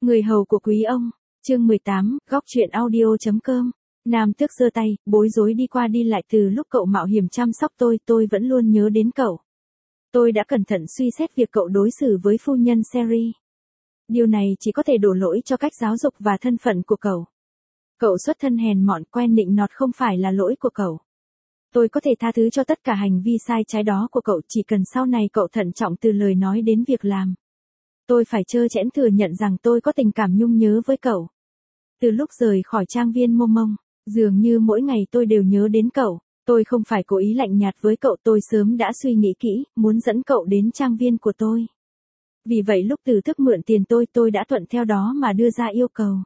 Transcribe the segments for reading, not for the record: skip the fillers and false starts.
Người hầu của quý ông, chương 18, góc chuyện audio.com. Nam Tước giơ tay, bối rối đi qua đi lại từ lúc cậu mạo hiểm chăm sóc tôi vẫn luôn nhớ đến cậu. Tôi đã cẩn thận suy xét việc cậu đối xử với phu nhân Sherry. Điều này chỉ có thể đổ lỗi cho cách giáo dục và thân phận của cậu. Cậu xuất thân hèn mọn quen nịnh nọt không phải là lỗi của cậu. Tôi có thể tha thứ cho tất cả hành vi sai trái đó của cậu chỉ cần sau này cậu thận trọng từ lời nói đến việc làm. Tôi phải trơ trẽn thừa nhận rằng tôi có tình cảm nhung nhớ với cậu. Từ lúc rời khỏi trang viên Mô Mông, dường như mỗi ngày tôi đều nhớ đến cậu. Tôi không phải cố ý lạnh nhạt với cậu, tôi sớm đã suy nghĩ kỹ, muốn dẫn cậu đến trang viên của tôi. Vì vậy lúc Từ Thức mượn tiền tôi đã thuận theo đó mà đưa ra yêu cầu.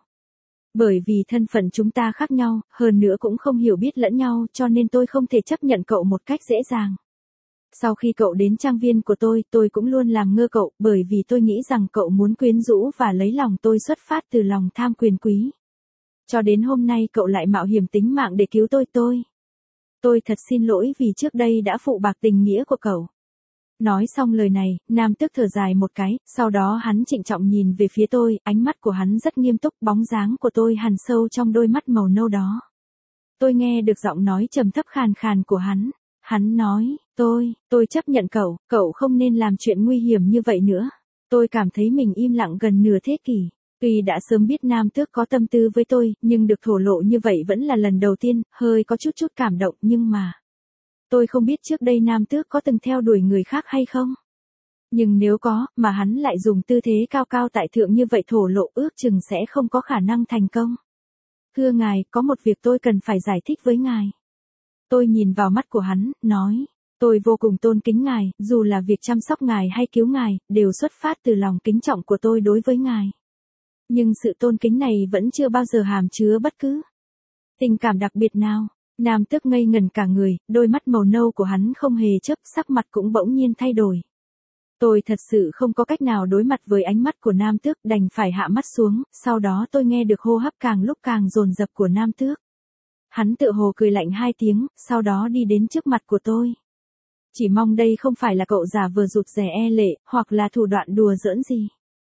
Bởi vì thân phận chúng ta khác nhau, hơn nữa cũng không hiểu biết lẫn nhau cho nên tôi không thể chấp nhận cậu một cách dễ dàng. Sau khi cậu đến trang viên của tôi cũng luôn làm ngơ cậu bởi vì tôi nghĩ rằng cậu muốn quyến rũ và lấy lòng tôi xuất phát từ lòng tham quyền quý. Cho đến hôm nay cậu lại mạo hiểm tính mạng để cứu tôi. Tôi thật xin lỗi vì trước đây đã phụ bạc tình nghĩa của cậu. Nói xong lời này, Nam Tước thở dài một cái, sau đó hắn trịnh trọng nhìn về phía tôi, ánh mắt của hắn rất nghiêm túc, bóng dáng của tôi hằn sâu trong đôi mắt màu nâu đó. Tôi nghe được giọng nói trầm thấp khàn khàn của hắn. Hắn nói, tôi chấp nhận cậu không nên làm chuyện nguy hiểm như vậy nữa. Tôi cảm thấy mình im lặng gần nửa thế kỷ. Tuy đã sớm biết Nam Tước có tâm tư với tôi, nhưng được thổ lộ như vậy vẫn là lần đầu tiên, hơi có chút cảm động nhưng mà... Tôi không biết trước đây Nam Tước có từng theo đuổi người khác hay không. Nhưng nếu có, mà hắn lại dùng tư thế cao cao tại thượng như vậy thổ lộ ước chừng sẽ không có khả năng thành công. Thưa ngài, có một việc tôi cần phải giải thích với ngài. Tôi nhìn vào mắt của hắn, nói, tôi vô cùng tôn kính ngài, dù là việc chăm sóc ngài hay cứu ngài, đều xuất phát từ lòng kính trọng của tôi đối với ngài. Nhưng sự tôn kính này vẫn chưa bao giờ hàm chứa bất cứ tình cảm đặc biệt nào. Nam Tước ngây ngẩn cả người, đôi mắt màu nâu của hắn không hề chớp, sắc mặt cũng bỗng nhiên thay đổi. Tôi thật sự không có cách nào đối mặt với ánh mắt của Nam Tước, đành phải hạ mắt xuống, sau đó tôi nghe được hô hấp càng lúc càng dồn dập của Nam Tước. Hắn tựa hồ cười lạnh 2 tiếng, sau đó đi đến trước mặt của tôi. Chỉ mong đây không phải là cậu giả vờ rụt rè e lệ, hoặc là thủ đoạn đùa giỡn gì.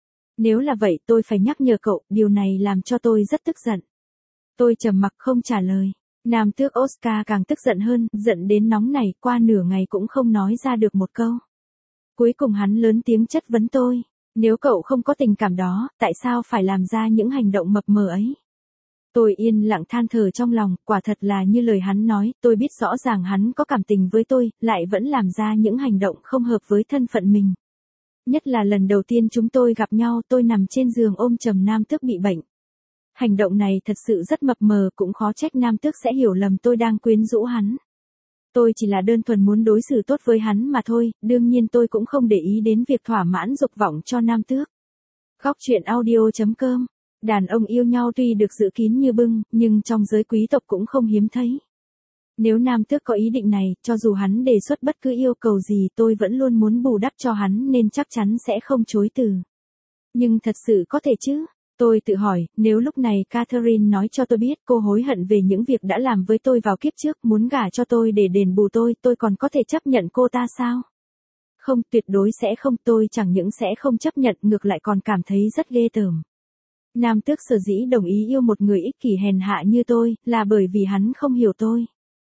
Nếu là vậy tôi phải nhắc nhở cậu, điều này làm cho tôi rất tức giận. Tôi trầm mặc không trả lời. Nam Tước Oscar càng tức giận hơn, giận đến nóng nảy, qua nửa ngày cũng không nói ra được một câu. Cuối cùng hắn lớn tiếng chất vấn tôi. Nếu cậu không có tình cảm đó, tại sao phải làm ra những hành động mập mờ ấy? Tôi yên lặng than thở trong lòng, quả thật là như lời hắn nói, tôi biết rõ ràng hắn có cảm tình với tôi, lại vẫn làm ra những hành động không hợp với thân phận mình. Nhất là lần đầu tiên chúng tôi gặp nhau, tôi nằm trên giường ôm chầm Nam Tước bị bệnh. Hành động này thật sự rất mập mờ, cũng khó trách Nam Tước sẽ hiểu lầm tôi đang quyến rũ hắn. Tôi chỉ là đơn thuần muốn đối xử tốt với hắn mà thôi, đương nhiên tôi cũng không để ý đến việc thỏa mãn dục vọng cho Nam Tước. Góc chuyện audio.com. Đàn ông yêu nhau tuy được giữ kín như bưng, nhưng trong giới quý tộc cũng không hiếm thấy. Nếu Nam Tước có ý định này, cho dù hắn đề xuất bất cứ yêu cầu gì tôi vẫn luôn muốn bù đắp cho hắn nên chắc chắn sẽ không chối từ. Nhưng thật sự có thể chứ? Tôi tự hỏi, nếu lúc này Catherine nói cho tôi biết cô hối hận về những việc đã làm với tôi vào kiếp trước, muốn gả cho tôi để đền bù tôi còn có thể chấp nhận cô ta sao? Không, tuyệt đối sẽ không, tôi chẳng những sẽ không chấp nhận, ngược lại còn cảm thấy rất ghê tởm. Nam Tước sở dĩ đồng ý yêu một người ích kỷ hèn hạ như tôi, là bởi vì hắn không hiểu tôi.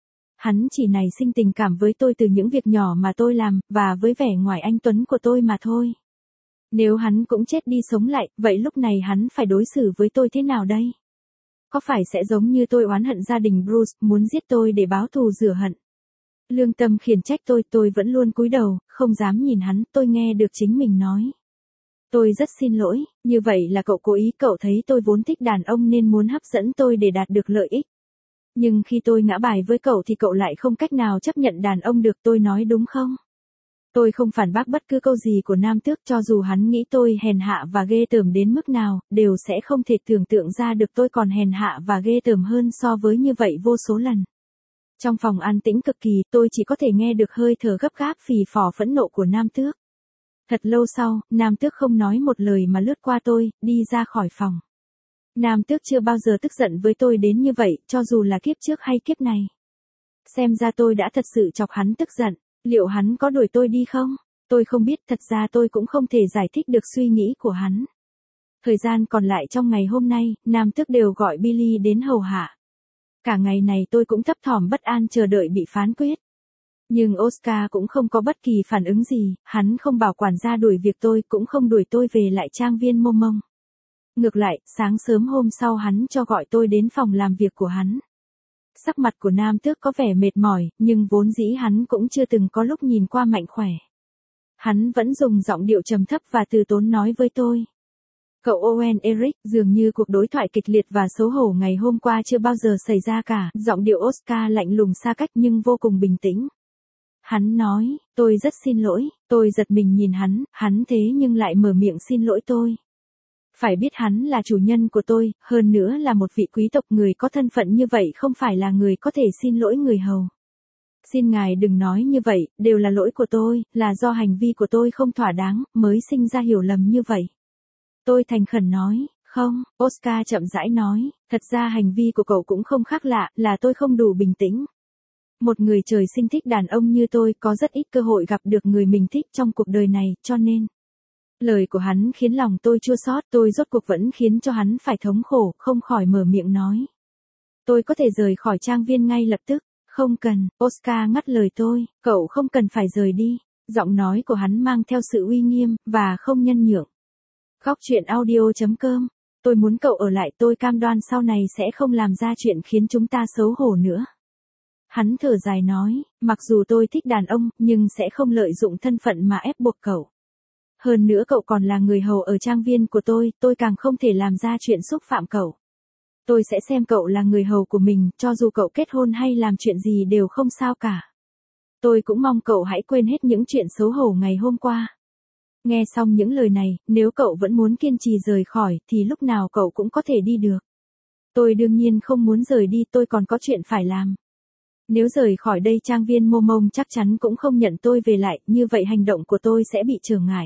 Hắn chỉ nảy sinh tình cảm với tôi từ những việc nhỏ mà tôi làm, và với vẻ ngoài anh tuấn của tôi mà thôi. Nếu hắn cũng chết đi sống lại, vậy lúc này hắn phải đối xử với tôi thế nào đây? Có phải sẽ giống như tôi oán hận gia đình Bruce, muốn giết tôi để báo thù rửa hận? Lương tâm khiển trách tôi vẫn luôn cúi đầu, không dám nhìn hắn, tôi nghe được chính mình nói. Tôi rất xin lỗi, như vậy là cậu cố ý, cậu thấy tôi vốn thích đàn ông nên muốn hấp dẫn tôi để đạt được lợi ích. Nhưng khi tôi ngã bài với cậu thì cậu lại không cách nào chấp nhận đàn ông được, tôi nói đúng không? Tôi không phản bác bất cứ câu gì của Nam Tước, cho dù hắn nghĩ tôi hèn hạ và ghê tởm đến mức nào, đều sẽ không thể tưởng tượng ra được tôi còn hèn hạ và ghê tởm hơn so với như vậy vô số lần. Trong phòng an tĩnh cực kỳ, tôi chỉ có thể nghe được hơi thở gấp gáp phì phò phẫn nộ của Nam Tước. Thật lâu sau, Nam Tước không nói một lời mà lướt qua tôi, đi ra khỏi phòng. Nam Tước chưa bao giờ tức giận với tôi đến như vậy, cho dù là kiếp trước hay kiếp này. Xem ra tôi đã thật sự chọc hắn tức giận. Liệu hắn có đuổi tôi đi không? Tôi không biết, thật ra tôi cũng không thể giải thích được suy nghĩ của hắn. Thời gian còn lại trong ngày hôm nay, nam tước đều gọi Billy đến hầu hạ. Cả ngày này tôi cũng thấp thỏm bất an chờ đợi bị phán quyết. Nhưng Oscar cũng không có bất kỳ phản ứng gì, hắn không bảo quản gia đuổi việc tôi, cũng không đuổi tôi về lại trang viên Momong. Ngược lại, sáng sớm hôm sau hắn cho gọi tôi đến phòng làm việc của hắn. Sắc mặt của nam tước có vẻ mệt mỏi, nhưng vốn dĩ hắn cũng chưa từng có lúc nhìn qua mạnh khỏe. Hắn vẫn dùng giọng điệu trầm thấp và từ tốn nói với tôi. Cậu Owen Eric, dường như cuộc đối thoại kịch liệt và xấu hổ ngày hôm qua chưa bao giờ xảy ra cả. Giọng điệu Oscar lạnh lùng xa cách nhưng vô cùng bình tĩnh. Hắn nói, tôi rất xin lỗi, tôi giật mình nhìn hắn thế nhưng lại mở miệng xin lỗi tôi. Phải biết hắn là chủ nhân của tôi, hơn nữa là một vị quý tộc, người có thân phận như vậy không phải là người có thể xin lỗi người hầu. Xin ngài đừng nói như vậy, đều là lỗi của tôi, là do hành vi của tôi không thỏa đáng, mới sinh ra hiểu lầm như vậy. Tôi thành khẩn nói, không, Oscar chậm rãi nói, thật ra hành vi của cậu cũng không khác lạ, là tôi không đủ bình tĩnh. Một người trời sinh thích đàn ông như tôi có rất ít cơ hội gặp được người mình thích trong cuộc đời này, cho nên. Lời của hắn khiến lòng tôi chua xót, tôi rốt cuộc vẫn khiến cho hắn phải thống khổ, không khỏi mở miệng nói. Tôi có thể rời khỏi trang viên ngay lập tức. Không cần, Oscar ngắt lời tôi, cậu không cần phải rời đi. Giọng nói của hắn mang theo sự uy nghiêm, và không nhân nhượng. Góc truyện audio.com. Tôi muốn cậu ở lại, tôi cam đoan sau này sẽ không làm ra chuyện khiến chúng ta xấu hổ nữa. Hắn thở dài nói, mặc dù tôi thích đàn ông, nhưng sẽ không lợi dụng thân phận mà ép buộc cậu. Hơn nữa cậu còn là người hầu ở trang viên của tôi càng không thể làm ra chuyện xúc phạm cậu. Tôi sẽ xem cậu là người hầu của mình, cho dù cậu kết hôn hay làm chuyện gì đều không sao cả. Tôi cũng mong cậu hãy quên hết những chuyện xấu hổ ngày hôm qua. Nghe xong những lời này, nếu cậu vẫn muốn kiên trì rời khỏi, thì lúc nào cậu cũng có thể đi được. Tôi đương nhiên không muốn rời đi, tôi còn có chuyện phải làm. Nếu rời khỏi đây trang viên Momong chắc chắn cũng không nhận tôi về lại, như vậy hành động của tôi sẽ bị trở ngại.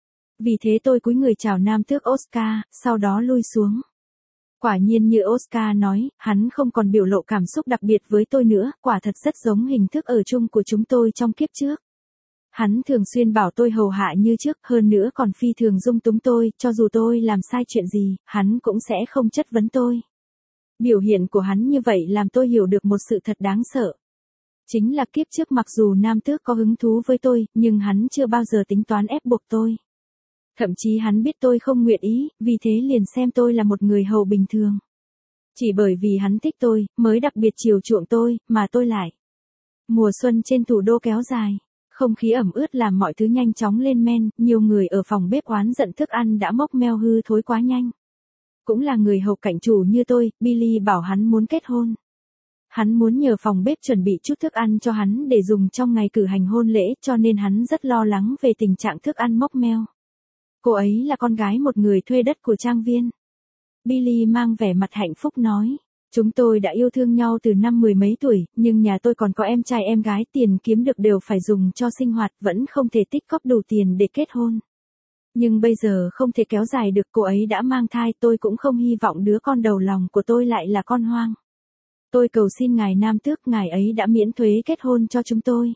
Vì thế tôi cúi người chào nam tước Oscar, sau đó lui xuống. Quả nhiên như Oscar nói, hắn không còn biểu lộ cảm xúc đặc biệt với tôi nữa, quả thật rất giống hình thức ở chung của chúng tôi trong kiếp trước. Hắn thường xuyên bảo tôi hầu hạ như trước, hơn nữa còn phi thường dung túng tôi, cho dù tôi làm sai chuyện gì, hắn cũng sẽ không chất vấn tôi. Biểu hiện của hắn như vậy làm tôi hiểu được một sự thật đáng sợ. Chính là kiếp trước mặc dù nam tước có hứng thú với tôi, nhưng hắn chưa bao giờ tính toán ép buộc tôi. Thậm chí hắn biết tôi không nguyện ý, vì thế liền xem tôi là một người hầu bình thường. Chỉ bởi vì hắn thích tôi, mới đặc biệt chiều chuộng tôi, mà tôi lại. Mùa xuân trên thủ đô kéo dài. Không khí ẩm ướt làm mọi thứ nhanh chóng lên men, nhiều người ở phòng bếp oán giận thức ăn đã mốc meo hư thối quá nhanh. Cũng là người hầu cảnh chủ như tôi, Billy bảo hắn muốn kết hôn. Hắn muốn nhờ phòng bếp chuẩn bị chút thức ăn cho hắn để dùng trong ngày cử hành hôn lễ, cho nên hắn rất lo lắng về tình trạng thức ăn mốc meo. Cô ấy là con gái một người thuê đất của trang viên. Billy mang vẻ mặt hạnh phúc nói. Chúng tôi đã yêu thương nhau từ năm 10 mấy tuổi, nhưng nhà tôi còn có em trai em gái, tiền kiếm được đều phải dùng cho sinh hoạt, vẫn không thể tích góp đủ tiền để kết hôn. Nhưng bây giờ không thể kéo dài được, cô ấy đã mang thai, tôi cũng không hy vọng đứa con đầu lòng của tôi lại là con hoang. Tôi cầu xin ngài nam tước, ngài ấy đã miễn thuế kết hôn cho chúng tôi.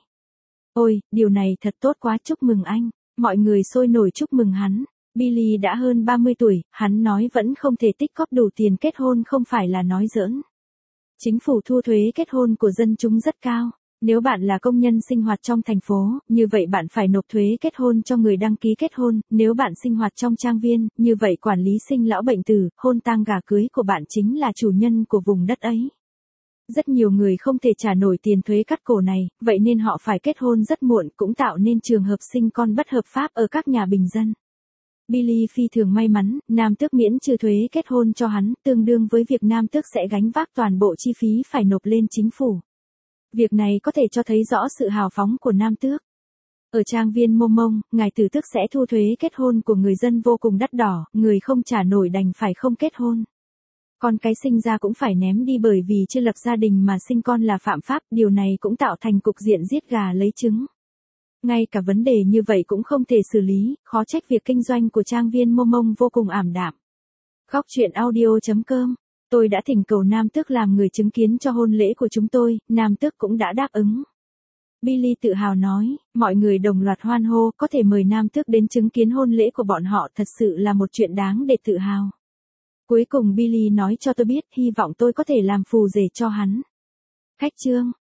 Ôi, điều này thật tốt quá, chúc mừng anh. Mọi người sôi nổi chúc mừng hắn. Billy đã hơn 30 tuổi, hắn nói vẫn không thể tích góp đủ tiền kết hôn không phải là nói giỡn. Chính phủ thu thuế kết hôn của dân chúng rất cao. Nếu bạn là công nhân sinh hoạt trong thành phố, như vậy bạn phải nộp thuế kết hôn cho người đăng ký kết hôn. Nếu bạn sinh hoạt trong trang viên, như vậy quản lý sinh lão bệnh tử, hôn tang gả cưới của bạn chính là chủ nhân của vùng đất ấy. Rất nhiều người không thể trả nổi tiền thuế cắt cổ này, vậy nên họ phải kết hôn rất muộn, cũng tạo nên trường hợp sinh con bất hợp pháp ở các nhà bình dân. Billy phi thường may mắn, nam tước miễn trừ thuế kết hôn cho hắn, tương đương với việc nam tước sẽ gánh vác toàn bộ chi phí phải nộp lên chính phủ. Việc này có thể cho thấy rõ sự hào phóng của nam tước. Ở trang viên Momong, ngài tử tước sẽ thu thuế kết hôn của người dân vô cùng đắt đỏ, người không trả nổi đành phải không kết hôn. Con cái sinh ra cũng phải ném đi bởi vì chưa lập gia đình mà sinh con là phạm pháp, điều này cũng tạo thành cục diện giết gà lấy trứng. Ngay cả vấn đề như vậy cũng không thể xử lý, khó trách việc kinh doanh của trang viên Momong vô cùng ảm đạm. Góc truyện audio.com. Tôi đã thỉnh cầu nam tước làm người chứng kiến cho hôn lễ của chúng tôi, nam tước cũng đã đáp ứng. Billy tự hào nói, mọi người đồng loạt hoan hô, có thể mời nam tước đến chứng kiến hôn lễ của bọn họ thật sự là một chuyện đáng để tự hào. Cuối cùng Billy nói cho tôi biết, hy vọng tôi có thể làm phù rể cho hắn. Khách trương,